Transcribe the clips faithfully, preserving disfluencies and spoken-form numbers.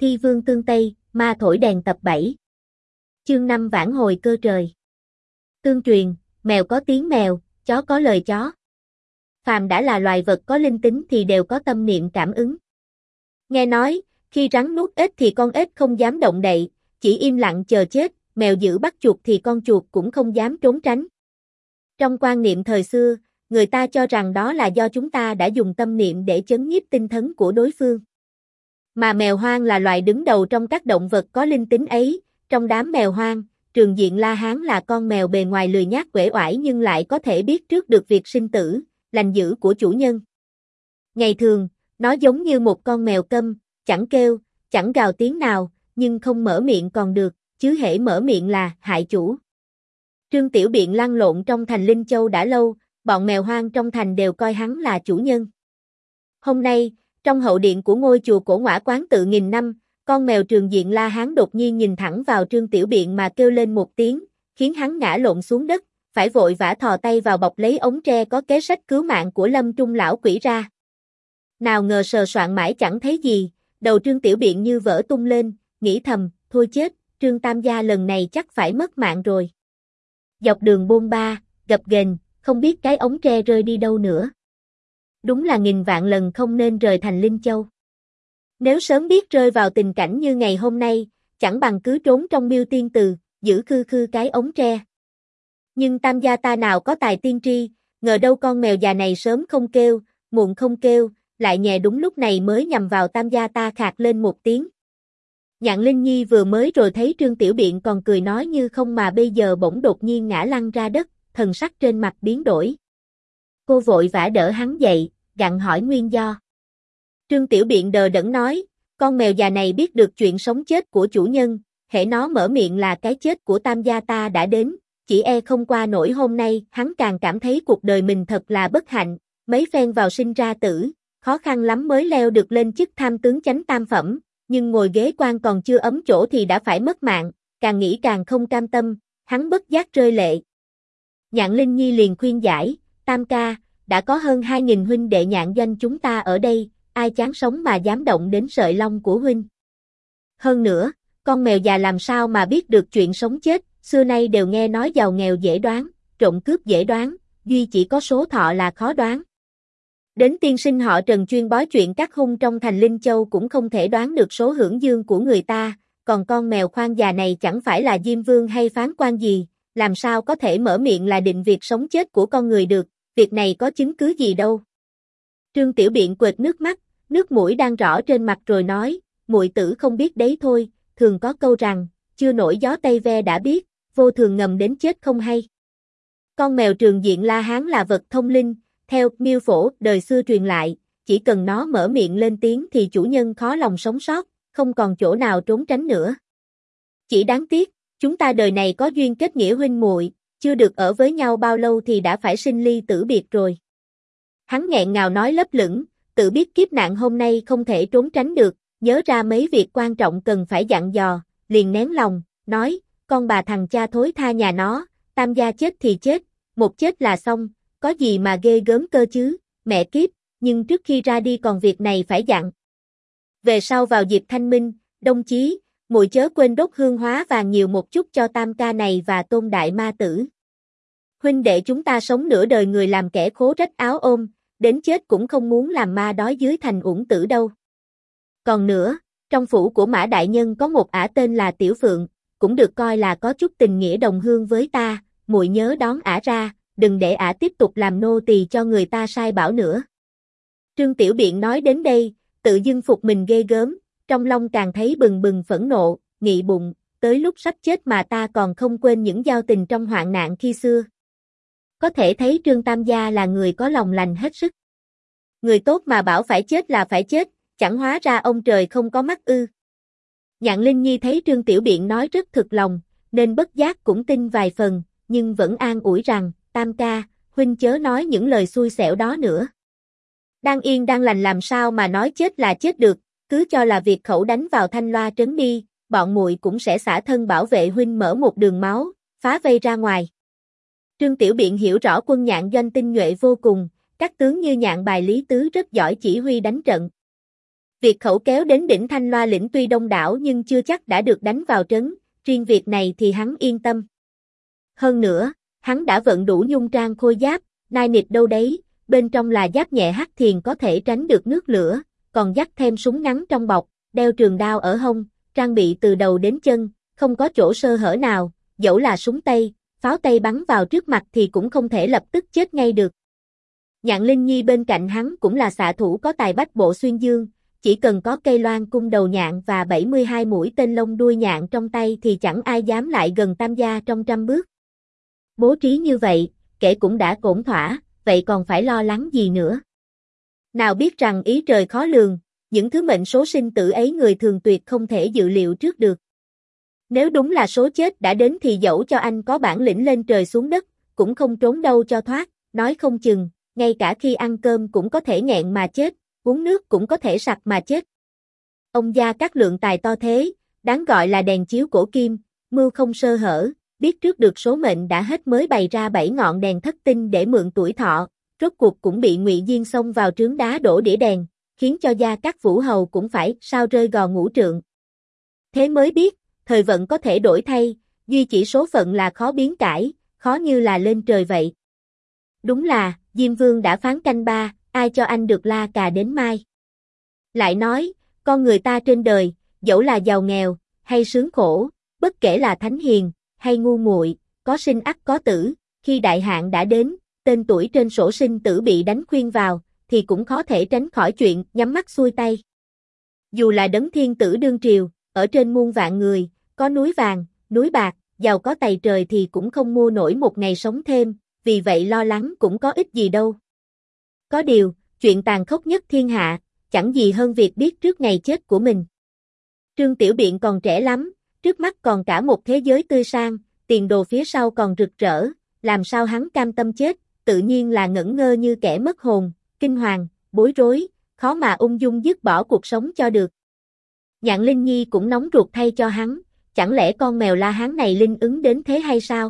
Thi vương tương Tây, ma thổi đèn tập bảy. Chương năm vãn hồi cơ trời. Tương truyền, mèo có tiếng mèo, chó có lời chó. Phàm đã là loài vật có linh tính thì đều có tâm niệm cảm ứng. Nghe nói, khi rắn nuốt ếch thì con ếch không dám động đậy, chỉ im lặng chờ chết, mèo giữ bắt chuột thì con chuột cũng không dám trốn tránh. Trong quan niệm thời xưa, người ta cho rằng đó là do chúng ta đã dùng tâm niệm để chấn nhiếp tinh thần của đối phương. Mà mèo hoang là loài đứng đầu trong các động vật có linh tính ấy, trong đám mèo hoang, Trường Diện La Hán là con mèo bề ngoài lười nhác uể oải nhưng lại có thể biết trước được việc sinh tử, lành dữ của chủ nhân. Ngày thường, nó giống như một con mèo câm, chẳng kêu, chẳng gào tiếng nào, nhưng không mở miệng còn được, chứ hễ mở miệng là hại chủ. Trương Tiểu Biện lăn lộn trong thành Linh Châu đã lâu, bọn mèo hoang trong thành đều coi hắn là chủ nhân. Hôm nay, trong hậu điện của ngôi chùa cổ Ngõa Quán Tự nghìn năm, con mèo Trường Diện La Hán đột nhiên nhìn thẳng vào Trương Tiểu Biện mà kêu lên một tiếng, khiến hắn ngã lộn xuống đất, phải vội vã thò tay vào bọc lấy ống tre có kế sách cứu mạng của Lâm Trung lão quỷ ra. Nào ngờ sờ soạn mãi chẳng thấy gì, đầu Trương Tiểu Biện như vỡ tung lên, nghĩ thầm, thôi chết, Trương Tam gia lần này chắc phải mất mạng rồi. Dọc đường bôn ba, gập ghềnh, không biết cái ống tre rơi đi đâu nữa. Đúng là nghìn vạn lần không nên rời thành Linh Châu. Nếu sớm biết rơi vào tình cảnh như ngày hôm nay, chẳng bằng cứ trốn trong Miêu Tiên Từ, giữ khư khư cái ống tre. Nhưng Tam gia ta nào có tài tiên tri, ngờ đâu con mèo già này sớm không kêu, muộn không kêu, lại nhè đúng lúc này mới nhằm vào Tam gia ta khạc lên một tiếng. Nhạn Linh Nhi vừa mới rồi thấy Trương Tiểu Biện còn cười nói như không mà bây giờ bỗng đột nhiên ngã lăn ra đất, thần sắc trên mặt biến đổi. Cô vội vã đỡ hắn dậy, gặng hỏi nguyên do. Trương Tiểu Biện đờ đẫn nói, con mèo già này biết được chuyện sống chết của chủ nhân, hễ nó mở miệng là cái chết của Tam gia ta đã đến, chỉ e không qua nổi hôm nay, hắn càng cảm thấy cuộc đời mình thật là bất hạnh, mấy phen vào sinh ra tử, khó khăn lắm mới leo được lên chức tham tướng chánh tam phẩm, nhưng ngồi ghế quan còn chưa ấm chỗ thì đã phải mất mạng, càng nghĩ càng không cam tâm, hắn bất giác rơi lệ. Nhạn Linh Nhi liền khuyên giải, Tam ca, đã có hơn hai nghìn huynh đệ nhạn doanh chúng ta ở đây, ai chán sống mà dám động đến sợi lông của huynh. Hơn nữa, con mèo già làm sao mà biết được chuyện sống chết, xưa nay đều nghe nói giàu nghèo dễ đoán, trộm cướp dễ đoán, duy chỉ có số thọ là khó đoán. Đến tiên sinh họ Trần chuyên bói chuyện các hung trong thành Linh Châu cũng không thể đoán được số hưởng dương của người ta, còn con mèo khoan già này chẳng phải là Diêm Vương hay phán quan gì, làm sao có thể mở miệng là định việc sống chết của con người được, việc này có chứng cứ gì đâu. Trương Tiểu Biện quệt nước mắt, nước mũi đang rõ trên mặt rồi nói, muội tử không biết đấy thôi, thường có câu rằng, chưa nổi gió Tây Ve đã biết, vô thường ngầm đến chết không hay. Con mèo Trường Diện La Hán là vật thông linh, theo miêu phổ đời xưa truyền lại, chỉ cần nó mở miệng lên tiếng thì chủ nhân khó lòng sống sót, không còn chỗ nào trốn tránh nữa. Chỉ đáng tiếc, chúng ta đời này có duyên kết nghĩa huynh muội, chưa được ở với nhau bao lâu thì đã phải sinh ly tử biệt rồi. Hắn nghẹn ngào nói lấp lửng, tự biết kiếp nạn hôm nay không thể trốn tránh được, nhớ ra mấy việc quan trọng cần phải dặn dò, liền nén lòng, nói, con bà thằng cha thối tha nhà nó, Tam gia chết thì chết, một chết là xong, có gì mà ghê gớm cơ chứ, mẹ kiếp, nhưng trước khi ra đi còn việc này phải dặn. Về sau vào dịp thanh minh, đông chí, muội chớ quên đốt hương hóa vàng nhiều một chút cho Tam ca này và Tôn đại ma tử. Huynh đệ chúng ta sống nửa đời người làm kẻ khố rách áo ôm, đến chết cũng không muốn làm ma đói dưới thành uổng tử đâu. Còn nữa, trong phủ của Mã Đại Nhân có một ả tên là Tiểu Phượng, cũng được coi là có chút tình nghĩa đồng hương với ta, muội nhớ đón ả ra, đừng để ả tiếp tục làm nô tỳ cho người ta sai bảo nữa. Trương Tiểu Biện nói đến đây, tự dưng phục mình ghê gớm, trong lòng càng thấy bừng bừng phẫn nộ, nghị bụng, tới lúc sắp chết mà ta còn không quên những giao tình trong hoạn nạn khi xưa. Có thể thấy Trương Tam gia là người có lòng lành hết sức. Người tốt mà bảo phải chết là phải chết, chẳng hóa ra ông trời không có mắt ư. Nhạn Linh Nhi thấy Trương Tiểu Biện nói rất thực lòng, nên bất giác cũng tin vài phần, nhưng vẫn an ủi rằng, Tam ca, huynh chớ nói những lời xui xẻo đó nữa. Đang yên đang lành làm sao mà nói chết là chết được, cứ cho là việc khẩu đánh vào thanh loa trấn đi, bọn muội cũng sẽ xả thân bảo vệ huynh mở một đường máu, phá vây ra ngoài. Trương Tiểu Biện hiểu rõ quân Nhạn doanh tinh nhuệ vô cùng, các tướng như Nhạn Bài Lý Tứ rất giỏi chỉ huy đánh trận. Việc khẩu kéo đến đỉnh Thanh Loa lĩnh tuy đông đảo nhưng chưa chắc đã được đánh vào trấn, riêng việc này thì hắn yên tâm. Hơn nữa, hắn đã vận đủ nhung trang khôi giáp, nai nịt đâu đấy, bên trong là giáp nhẹ hắc thiền có thể tránh được nước lửa, còn dắt thêm súng ngắn trong bọc, đeo trường đao ở hông, trang bị từ đầu đến chân, không có chỗ sơ hở nào, dẫu là súng Tây, pháo Tây bắn vào trước mặt thì cũng không thể lập tức chết ngay được. Nhạn Linh Nhi bên cạnh hắn cũng là xạ thủ có tài bách bộ xuyên dương, chỉ cần có cây loan cung đầu nhạn và bảy mươi hai mũi tên lông đuôi nhạn trong tay thì chẳng ai dám lại gần Tam gia trong trăm bước. Bố trí như vậy, kể cũng đã ổn thỏa, vậy còn phải lo lắng gì nữa. Nào biết rằng ý trời khó lường, những thứ mệnh số sinh tử ấy người thường tuyệt không thể dự liệu trước được. Nếu đúng là số chết đã đến thì dẫu cho anh có bản lĩnh lên trời xuống đất, cũng không trốn đâu cho thoát, nói không chừng, ngay cả khi ăn cơm cũng có thể nghẹn mà chết, uống nước cũng có thể sặc mà chết. Ông Gia Cát Lượng tài to thế, đáng gọi là đèn chiếu cổ kim, mưu không sơ hở, biết trước được số mệnh đã hết mới bày ra bảy ngọn đèn thất tinh để mượn tuổi thọ, rốt cuộc cũng bị Ngụy Diên xông vào trướng đá đổ đĩa đèn, khiến cho Gia Cát Vũ Hầu cũng phải sao rơi gò ngũ trượng. Thế mới biết, thời vận có thể đổi thay, duy chỉ số phận là khó biến cải, khó như là lên trời vậy. Đúng là, Diêm Vương đã phán canh ba, ai cho anh được la cà đến mai. Lại nói, con người ta trên đời, dẫu là giàu nghèo, hay sướng khổ, bất kể là thánh hiền, hay ngu muội, có sinh ắt có tử, khi đại hạn đã đến, tên tuổi trên sổ sinh tử bị đánh khuyên vào, thì cũng khó thể tránh khỏi chuyện nhắm mắt xuôi tay. Dù là đấng thiên tử đương triều, ở trên muôn vạn người, có núi vàng, núi bạc, giàu có tày trời thì cũng không mua nổi một ngày sống thêm, vì vậy lo lắng cũng có ích gì đâu. Có điều, chuyện tàn khốc nhất thiên hạ, chẳng gì hơn việc biết trước ngày chết của mình. Trương Tiểu Biện còn trẻ lắm, trước mắt còn cả một thế giới tươi sang, tiền đồ phía sau còn rực rỡ, làm sao hắn cam tâm chết, tự nhiên là ngẩn ngơ như kẻ mất hồn, kinh hoàng, bối rối, khó mà ung dung dứt bỏ cuộc sống cho được. Nhạn Linh Nhi cũng nóng ruột thay cho hắn, chẳng lẽ con mèo La Hán này linh ứng đến thế hay sao?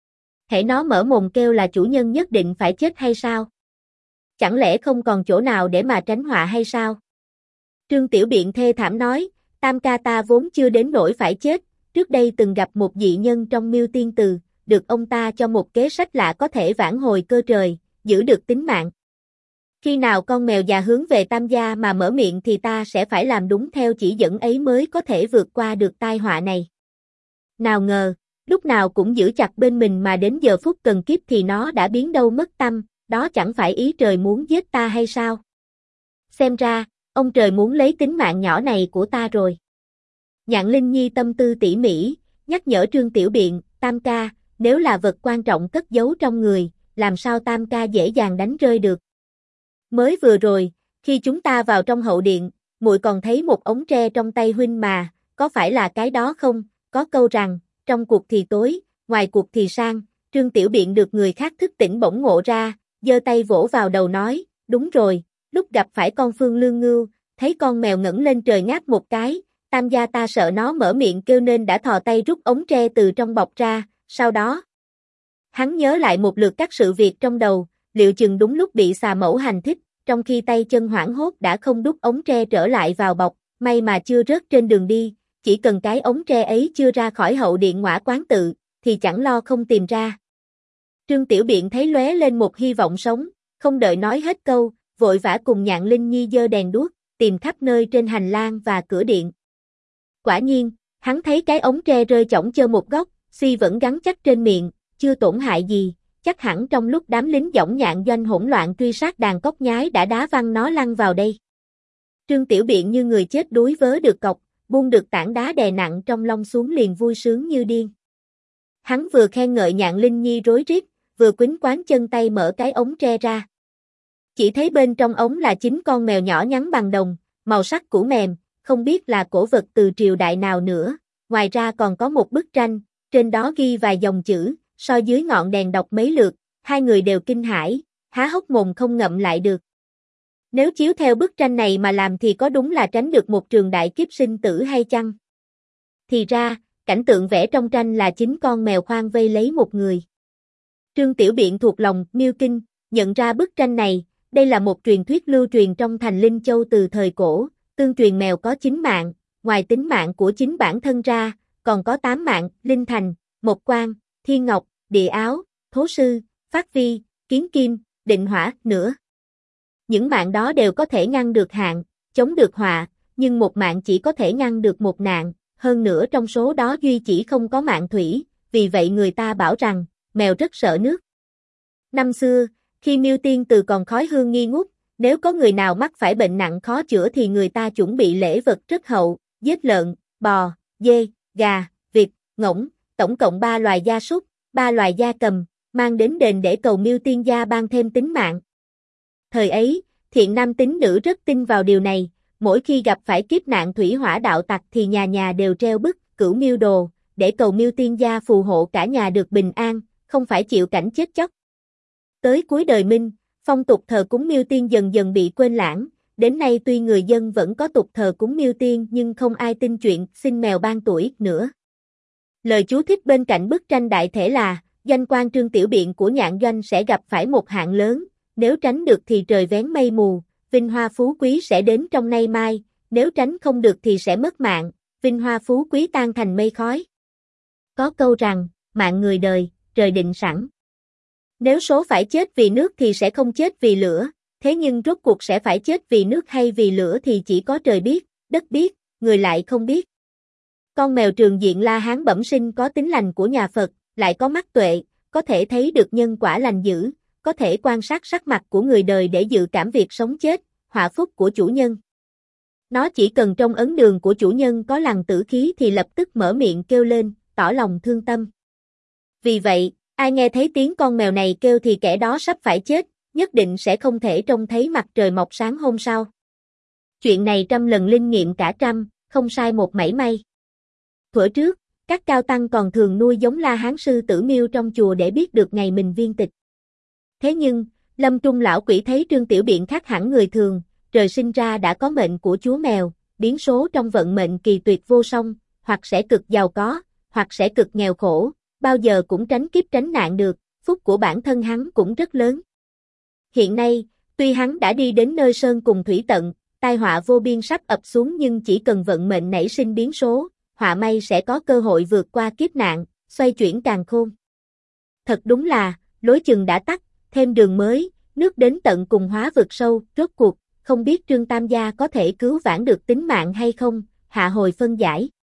Hễ nó mở mồm kêu là chủ nhân nhất định phải chết hay sao? Chẳng lẽ không còn chỗ nào để mà tránh họa hay sao? Trương Tiểu Biện thê thảm nói, Tam ca ta vốn chưa đến nỗi phải chết, trước đây từng gặp một dị nhân trong Miêu Tiên Từ, được ông ta cho một kế sách lạ có thể vãn hồi cơ trời, giữ được tính mạng. Khi nào con mèo già hướng về Tam gia mà mở miệng thì ta sẽ phải làm đúng theo chỉ dẫn ấy mới có thể vượt qua được tai họa này. Nào ngờ, lúc nào cũng giữ chặt bên mình mà đến giờ phút cần kiếp thì nó đã biến đâu mất tăm, đó chẳng phải ý trời muốn giết ta hay sao? Xem ra, ông trời muốn lấy tính mạng nhỏ này của ta rồi. Nhạn Linh Nhi tâm tư tỉ mỉ, nhắc nhở Trương Tiểu Biện, Tam ca, nếu là vật quan trọng cất giấu trong người, làm sao Tam ca dễ dàng đánh rơi được. Mới vừa rồi, khi chúng ta vào trong hậu điện, muội còn thấy một ống tre trong tay huynh mà, có phải là cái đó không? Có câu rằng, trong cuộc thì tối, ngoài cuộc thì sang, Trương Tiểu Biện được người khác thức tỉnh bỗng ngộ ra, giơ tay vỗ vào đầu nói, đúng rồi, lúc gặp phải con Phương Lương Ngưu, thấy con mèo ngẩng lên trời ngáp một cái, Tam gia ta sợ nó mở miệng kêu nên đã thò tay rút ống tre từ trong bọc ra, sau đó. Hắn nhớ lại một lượt các sự việc trong đầu, liệu chừng đúng lúc bị xà mẫu hành thích, trong khi tay chân hoảng hốt đã không đút ống tre trở lại vào bọc, may mà chưa rớt trên đường đi, chỉ cần cái ống tre ấy chưa ra khỏi hậu điện Ngõa Quán Tự, thì chẳng lo không tìm ra. Trương Tiểu Biện thấy lóe lên một hy vọng sống, không đợi nói hết câu, vội vã cùng Nhạn Linh Nhi giơ đèn đuốc, tìm khắp nơi trên hành lang và cửa điện. Quả nhiên, hắn thấy cái ống tre rơi chỏng chơ một góc, suy vẫn gắn chắc trên miệng, chưa tổn hại gì, chắc hẳn trong lúc đám lính dõng nhạn doanh hỗn loạn truy sát đàn cóc nhái đã đá văng nó lăn vào đây. Trương Tiểu Biện như người chết đuối vớ được cọc, buông được tảng đá đè nặng trong lông xuống liền vui sướng như điên. Hắn vừa khen ngợi Nhạn Linh Nhi rối rít, vừa quýnh quán chân tay mở cái ống tre ra. Chỉ thấy bên trong ống là chín con mèo nhỏ nhắn bằng đồng, màu sắc cũ mềm, không biết là cổ vật từ triều đại nào nữa, ngoài ra còn có một bức tranh, trên đó ghi vài dòng chữ, soi dưới ngọn đèn đọc mấy lượt, hai người đều kinh hãi, há hốc mồm không ngậm lại được. Nếu chiếu theo bức tranh này mà làm thì có đúng là tránh được một trường đại kiếp sinh tử hay chăng? Thì ra, cảnh tượng vẽ trong tranh là chín con mèo khoan vây lấy một người. Trương Tiểu Biện thuộc lòng Miêu Kinh, nhận ra bức tranh này, đây là một truyền thuyết lưu truyền trong thành Linh Châu từ thời cổ, Tương truyền mèo có chín mạng, ngoài tính mạng của chính bản thân ra, còn có tám mạng, Linh Thành, Mộc Quan, Thiên Ngọc, Địa Áo, Thố Sư, Phát Vi, Kiến Kim, Định Hỏa nữa. Những mạng đó đều có thể ngăn được hạn, chống được họa, nhưng một mạng chỉ có thể ngăn được một nạn, hơn nữa trong số đó duy chỉ không có mạng thủy, vì vậy người ta bảo rằng, mèo rất sợ nước. Năm xưa, khi Miêu Tiên Từ còn khói hương nghi ngút, nếu có người nào mắc phải bệnh nặng khó chữa thì người ta chuẩn bị lễ vật rất hậu, giết lợn, bò, dê, gà, vịt, ngỗng, tổng cộng ba loài gia súc, ba loài gia cầm, mang đến đền để cầu Miêu Tiên gia ban thêm tính mạng. Thời ấy, thiện nam tín nữ rất tin vào điều này, mỗi khi gặp phải kiếp nạn thủy hỏa đạo tặc thì nhà nhà đều treo bức Cửu Miêu đồ, để cầu Miêu Tiên gia phù hộ cả nhà được bình an, không phải chịu cảnh chết chóc. Tới cuối đời Minh, phong tục thờ cúng Miêu Tiên dần dần bị quên lãng, đến nay tuy người dân vẫn có tục thờ cúng Miêu Tiên nhưng không ai tin chuyện xin mèo ban tuổi nữa. Lời chú thích bên cạnh bức tranh đại thể là, doanh quan Trương Tiểu Biện của Nhạn Doanh sẽ gặp phải một hạn lớn, nếu tránh được thì trời vén mây mù, vinh hoa phú quý sẽ đến trong nay mai, nếu tránh không được thì sẽ mất mạng, vinh hoa phú quý tan thành mây khói. Có câu rằng, mạng người đời, trời định sẵn. Nếu số phải chết vì nước thì sẽ không chết vì lửa, thế nhưng rốt cuộc sẽ phải chết vì nước hay vì lửa thì chỉ có trời biết, đất biết, người lại không biết. Con mèo Trường Diện La Hán bẩm sinh có tính lành của nhà Phật, lại có mắt tuệ, có thể thấy được nhân quả lành dữ, có thể quan sát sắc mặt của người đời để dự cảm việc sống chết, họa phúc của chủ nhân. Nó chỉ cần trong ấn đường của chủ nhân có lằn tử khí thì lập tức mở miệng kêu lên, tỏ lòng thương tâm. Vì vậy, ai nghe thấy tiếng con mèo này kêu thì kẻ đó sắp phải chết, nhất định sẽ không thể trông thấy mặt trời mọc sáng hôm sau. Chuyện này trăm lần linh nghiệm cả trăm, không sai một mảy may. Thuở trước, các cao tăng còn thường nuôi giống La Hán sư tử miêu trong chùa để biết được ngày mình viên tịch. Thế nhưng, Lâm Trung lão quỷ thấy Trương Tiểu Biện khác hẳn người thường, trời sinh ra đã có mệnh của chúa mèo, biến số trong vận mệnh kỳ tuyệt vô song, hoặc sẽ cực giàu có, hoặc sẽ cực nghèo khổ, bao giờ cũng tránh kiếp tránh nạn được, phúc của bản thân hắn cũng rất lớn. Hiện nay, tuy hắn đã đi đến nơi sơn cùng thủy tận, tai họa vô biên sắp ập xuống nhưng chỉ cần vận mệnh nảy sinh biến số, họa may sẽ có cơ hội vượt qua kiếp nạn, xoay chuyển càn khôn. Thật đúng là, lối chừng đã tắt, thêm đường mới, nước đến tận cùng hóa vực sâu, rốt cuộc, không biết Trương Tam gia có thể cứu vãn được tính mạng hay không, hạ hồi phân giải.